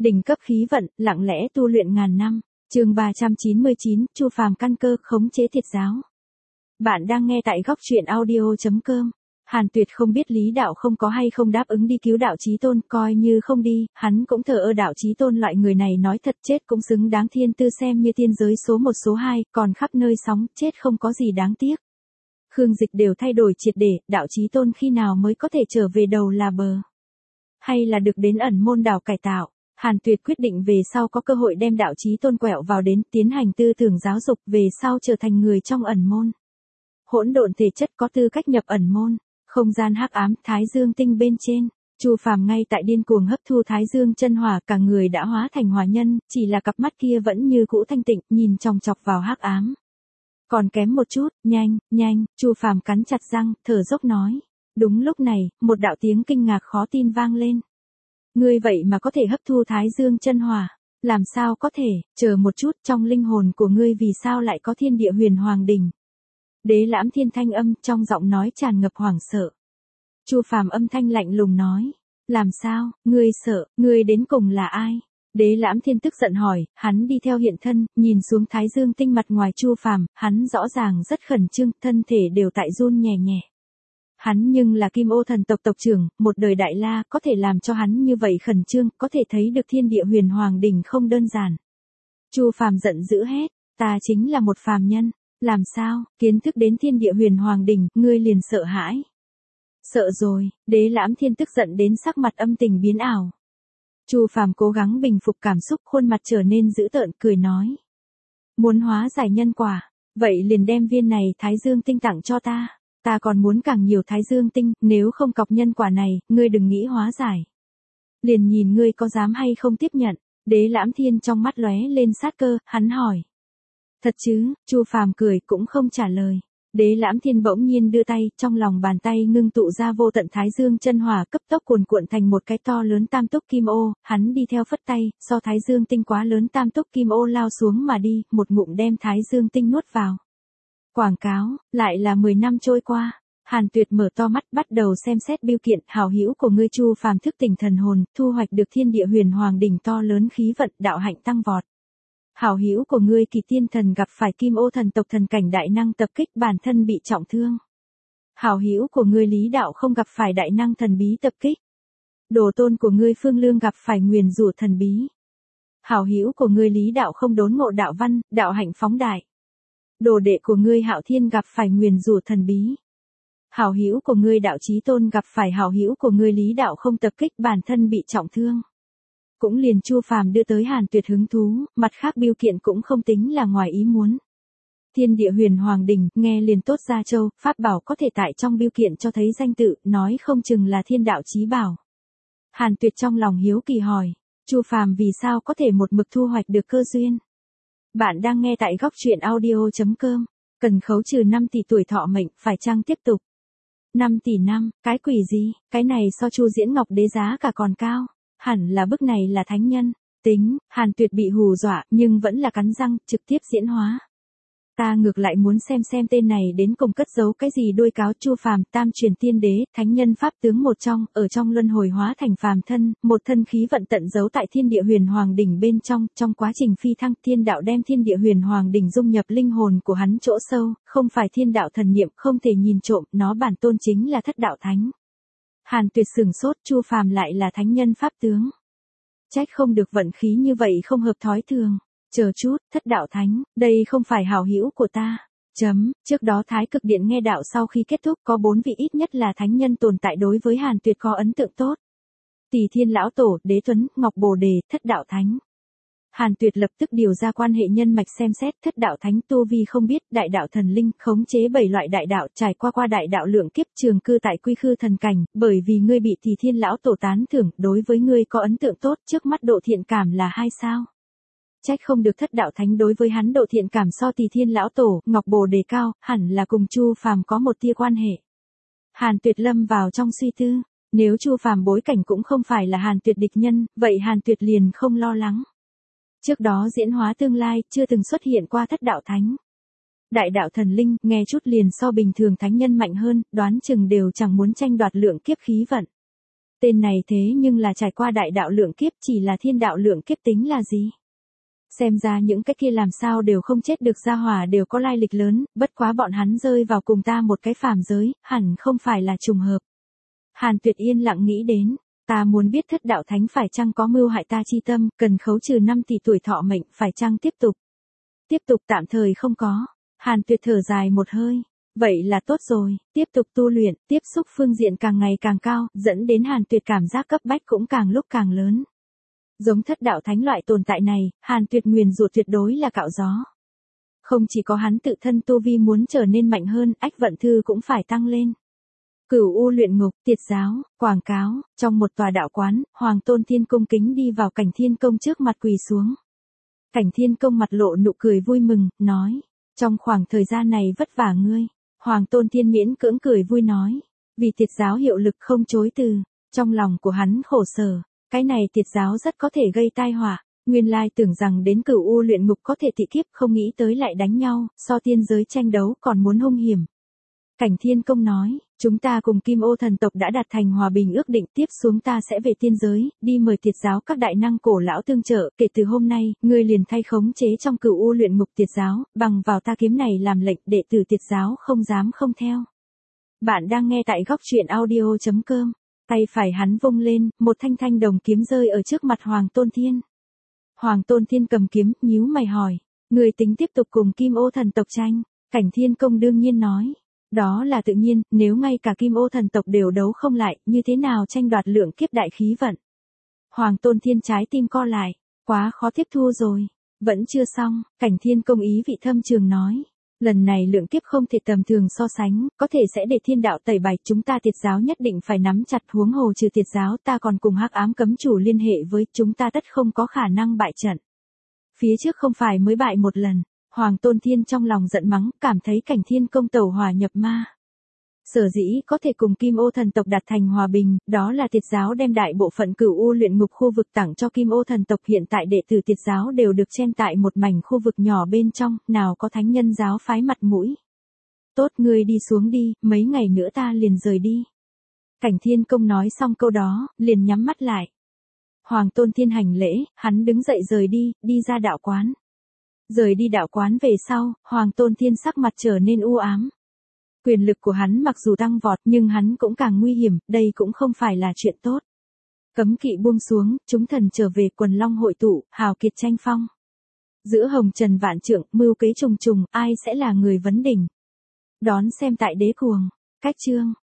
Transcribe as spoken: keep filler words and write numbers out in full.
Đỉnh cấp khí vận, lặng lẽ tu luyện ngàn năm. Chương ba trăm chín mươi chín, Chu Phàm căn cơ khống chế thiệt giáo. Bạn đang nghe tại góc truyện audio chấm com. Hàn Tuyệt không biết Lý Đạo không có hay không đáp ứng đi cứu Đạo Chí Tôn, coi như không đi, hắn cũng thờ ơ. Đạo Chí Tôn loại người này nói thật chết cũng xứng đáng thiên tư, xem như tiên giới số một số hai, còn khắp nơi sóng, chết không có gì đáng tiếc. Khương Dịch đều thay đổi triệt để, Đạo Chí Tôn khi nào mới có thể trở về đầu là bờ? Hay là được đến ẩn môn đảo cải tạo? Hàn Tuyệt quyết định về sau có cơ hội đem Đạo Chí Tôn quẹo vào đến, tiến hành tư tưởng giáo dục, về sau trở thành người trong ẩn môn. Hỗn độn thể chất có tư cách nhập ẩn môn. Không gian hắc ám, Thái Dương tinh bên trên, Chu Phàm ngay tại điên cuồng hấp thu Thái Dương chân hỏa, cả người đã hóa thành hỏa nhân, chỉ là cặp mắt kia vẫn như cũ thanh tịnh, nhìn chòng chọc vào hắc ám. Còn kém một chút, nhanh, nhanh, Chu Phàm cắn chặt răng, thở dốc nói. Đúng lúc này, một đạo tiếng kinh ngạc khó tin vang lên. Ngươi vậy mà có thể hấp thu Thái Dương chân hỏa, làm sao có thể? Chờ một chút, trong linh hồn của ngươi vì sao lại có thiên địa huyền hoàng đỉnh? Đế Lãm Thiên thanh âm trong giọng nói tràn ngập hoảng sợ. Chu Phàm âm thanh lạnh lùng nói, làm sao, ngươi sợ, ngươi đến cùng là ai? Đế Lãm Thiên tức giận hỏi, hắn đi theo hiện thân, nhìn xuống Thái Dương tinh mặt ngoài Chu Phàm, hắn rõ ràng rất khẩn trương, thân thể đều tại run nhẹ nhẹ. Hắn nhưng là Kim Ô thần tộc tộc trưởng, một đời đại la, có thể làm cho hắn như vậy khẩn trương, có thể thấy được thiên địa huyền hoàng đỉnh không đơn giản. Chu Phàm giận dữ hét, ta chính là một phàm nhân. Làm sao, kiến thức đến thiên địa huyền hoàng đỉnh, ngươi liền sợ hãi? Sợ rồi, Đế Lãm Thiên tức giận đến sắc mặt âm tình biến ảo. Chu Phàm cố gắng bình phục cảm xúc, khuôn mặt trở nên dữ tợn, cười nói. Muốn hóa giải nhân quả, vậy liền đem viên này Thái Dương tinh tặng cho ta. Ta còn muốn càng nhiều Thái Dương tinh, nếu không cọc nhân quả này, ngươi đừng nghĩ hóa giải. Liền nhìn ngươi có dám hay không tiếp nhận. Đế Lãm Thiên trong mắt lóe lên sát cơ, hắn hỏi. Thật chứ? Chu Phàm cười cũng không trả lời. Đế Lãm Thiên bỗng nhiên đưa tay, trong lòng bàn tay ngưng tụ ra vô tận Thái Dương chân hỏa, cấp tốc cuồn cuộn thành một cái to lớn tam túc kim ô, hắn đi theo phất tay, so Thái Dương tinh quá lớn tam túc kim ô lao xuống mà đi, một ngụm đem Thái Dương tinh nuốt vào. Quảng cáo, lại là mười năm trôi qua. Hàn Tuyệt mở to mắt, bắt đầu xem xét bưu kiện, hảo hữu của ngươi Chu Phàm thức tỉnh thần hồn, thu hoạch được thiên địa huyền hoàng đỉnh to lớn khí vận, đạo hạnh tăng vọt. Hảo hữu của ngươi Kỳ Tiên thần gặp phải Kim Ô thần tộc thần cảnh đại năng tập kích, bản thân bị trọng thương. Hảo hữu của ngươi Lý Đạo không gặp phải đại năng thần bí tập kích. Đồ tôn của ngươi Phương Lương gặp phải nguyền rủa thần bí. Hảo hữu của ngươi Lý Đạo không đốn ngộ đạo văn, đạo hạnh phóng đại. Đồ đệ của ngươi Hạo Thiên gặp phải nguyền rủa thần bí. Hảo hữu của ngươi Đạo Chí Tôn gặp phải hảo hữu của ngươi Lý Đạo không tập kích, bản thân bị trọng thương. Cũng liền Chu Phàm đưa tới Hàn Tuyệt hứng thú, mặt khác bưu kiện cũng không tính là ngoài ý muốn. Thiên địa huyền hoàng đỉnh, nghe liền tốt ra châu, pháp bảo có thể tại trong bưu kiện cho thấy danh tự, nói không chừng là thiên đạo chí bảo. Hàn Tuyệt trong lòng hiếu kỳ hỏi, Chu Phàm vì sao có thể một mực thu hoạch được cơ duyên? Bạn đang nghe tại góc truyện audio chấm com, cần khấu trừ năm tỷ tuổi thọ mệnh, phải chăng tiếp tục? năm tỷ năm, cái quỷ gì, cái này so Chu Diễn Ngọc đế giá cả còn cao. Hẳn là bức này là thánh nhân. Tính, Hàn Tuyệt bị hù dọa, nhưng vẫn là cắn răng, trực tiếp diễn hóa. Ta ngược lại muốn xem xem tên này đến cùng cất giấu cái gì đuôi cáo. Chu Phàm, tam truyền tiên đế, thánh nhân pháp tướng một trong, ở trong luân hồi hóa thành phàm thân, một thân khí vận tận giấu tại thiên địa huyền hoàng đỉnh bên trong, trong quá trình phi thăng, thiên đạo đem thiên địa huyền hoàng đỉnh dung nhập linh hồn của hắn chỗ sâu, không phải thiên đạo thần niệm, không thể nhìn trộm, nó bản tôn chính là thất đạo thánh. Hàn Tuyệt sừng sốt, Chu Phàm lại là thánh nhân pháp tướng. Trách không được vận khí như vậy không hợp thói thường. Chờ chút, thất đạo thánh, đây không phải hảo hữu của ta. Chấm, trước đó Thái Cực Điện nghe đạo sau khi kết thúc có bốn vị ít nhất là thánh nhân tồn tại, đối với Hàn Tuyệt có ấn tượng tốt. Tỷ Thiên Lão Tổ, Đế Tuấn, Ngọc Bồ Đề, thất đạo thánh. Hàn Tuyệt lập tức điều ra quan hệ nhân mạch xem xét, thất đạo thánh tu vi không biết, đại đạo thần linh, khống chế bảy loại đại đạo, trải qua qua đại đạo lượng kiếp, trường cư tại quy khư thần cảnh, bởi vì ngươi bị Tỷ Thiên Lão Tổ tán thưởng, đối với ngươi có ấn tượng tốt, trước mắt độ thiện cảm là hai sao. Trách không được thất đạo thánh đối với hắn độ thiện cảm so Tỷ Thiên Lão Tổ, Ngọc Bồ Đề cao, hẳn là cùng Chu Phàm có một tia quan hệ. Hàn Tuyệt lâm vào trong suy tư, nếu Chu Phàm bối cảnh cũng không phải là Hàn Tuyệt địch nhân, vậy Hàn Tuyệt liền không lo lắng. Trước đó diễn hóa tương lai, chưa từng xuất hiện qua thất đạo thánh. Đại đạo thần linh, nghe chút liền so bình thường thánh nhân mạnh hơn, đoán chừng đều chẳng muốn tranh đoạt lượng kiếp khí vận. Tên này thế nhưng là trải qua đại đạo lượng kiếp, chỉ là thiên đạo lượng kiếp tính là gì? Xem ra những cái kia làm sao đều không chết được gia hỏa đều có lai lịch lớn, bất quá bọn hắn rơi vào cùng ta một cái phàm giới, hẳn không phải là trùng hợp. Hàn Tuyệt yên lặng nghĩ đến, ta muốn biết thất đạo thánh phải chăng có mưu hại ta chi tâm, cần khấu trừ năm tỷ tuổi thọ mệnh, phải chăng tiếp tục? Tiếp tục tạm thời không có. Hàn Tuyệt thở dài một hơi. Vậy là tốt rồi, tiếp tục tu luyện, tiếp xúc phương diện càng ngày càng cao, dẫn đến Hàn Tuyệt cảm giác cấp bách cũng càng lúc càng lớn. Giống thất đạo thánh loại tồn tại này, Hàn Tuyệt nguyền rủa tuyệt đối là cạo gió. Không chỉ có hắn tự thân tu vi muốn trở nên mạnh hơn, ách vận thư cũng phải tăng lên. Cửu U luyện ngục, tiệt giáo, quảng cáo, trong một tòa đạo quán, Hoàng Tôn Thiên cung kính đi vào Cảnh Thiên Công trước mặt quỳ xuống. Cảnh Thiên Công mặt lộ nụ cười vui mừng, nói, trong khoảng thời gian này vất vả ngươi. Hoàng Tôn Thiên miễn cưỡng cười vui nói, vì tiệt giáo hiệu lực không chối từ, trong lòng của hắn khổ sở, cái này tiệt giáo rất có thể gây tai họa, nguyên lai tưởng rằng đến Cửu U luyện ngục có thể tị kiếp, không nghĩ tới lại đánh nhau, so tiên giới tranh đấu còn muốn hung hiểm. Cảnh Thiên Công nói, chúng ta cùng Kim Ô thần tộc đã đạt thành hòa bình ước định, tiếp xuống ta sẽ về tiên giới, đi mời tiệt giáo các đại năng cổ lão tương trợ, kể từ hôm nay, ngươi liền thay khống chế trong Cửu U luyện ngục tiệt giáo, bằng vào ta kiếm này làm lệnh, đệ tử tiệt giáo không dám không theo. Bạn đang nghe tại góc truyện audio chấm com, tay phải hắn vung lên, một thanh thanh đồng kiếm rơi ở trước mặt Hoàng Tôn Thiên. Hoàng Tôn Thiên cầm kiếm, nhíu mày hỏi, ngươi tính tiếp tục cùng Kim Ô thần tộc tranh? Cảnh Thiên Công đương nhiên nói. Đó là tự nhiên, nếu ngay cả Kim Ô thần tộc đều đấu không lại, như thế nào tranh đoạt lượng kiếp đại khí vận? Hoàng Tôn Thiên trái tim co lại, quá khó tiếp thu rồi. Vẫn chưa xong, Cảnh Thiên Công ý vị thâm trường nói. Lần này lượng kiếp không thể tầm thường so sánh, có thể sẽ để thiên đạo tẩy bài, chúng ta tiệt giáo nhất định phải nắm chặt, huống hồ trừ tiệt giáo ta còn cùng hắc ám cấm chủ liên hệ với, chúng ta tất không có khả năng bại trận. Phía trước không phải mới bại một lần. Hoàng Tôn Thiên trong lòng giận mắng, cảm thấy Cảnh Thiên Công tẩu hỏa nhập ma. Sở dĩ có thể cùng Kim Ô thần tộc đạt thành hòa bình, đó là tiệt giáo đem đại bộ phận Cửu U luyện ngục khu vực tặng cho Kim Ô thần tộc, hiện tại đệ tử tiệt giáo đều được chen tại một mảnh khu vực nhỏ bên trong, nào có thánh nhân giáo phái mặt mũi. Tốt, ngươi đi xuống đi, mấy ngày nữa ta liền rời đi. Cảnh Thiên Công nói xong câu đó, liền nhắm mắt lại. Hoàng Tôn Thiên hành lễ, hắn đứng dậy rời đi, đi ra đạo quán. Rời đi đạo quán về sau, Hoàng Tôn Thiên sắc mặt trở nên u ám. Quyền lực của hắn mặc dù tăng vọt nhưng hắn cũng càng nguy hiểm, đây cũng không phải là chuyện tốt. Cấm kỵ buông xuống, chúng thần trở về, quần long hội tụ, hào kiệt tranh phong. Giữa hồng trần vạn trượng, mưu kế trùng trùng, ai sẽ là người vấn đỉnh? Đón xem tại Đế Cuồng. Cách chương.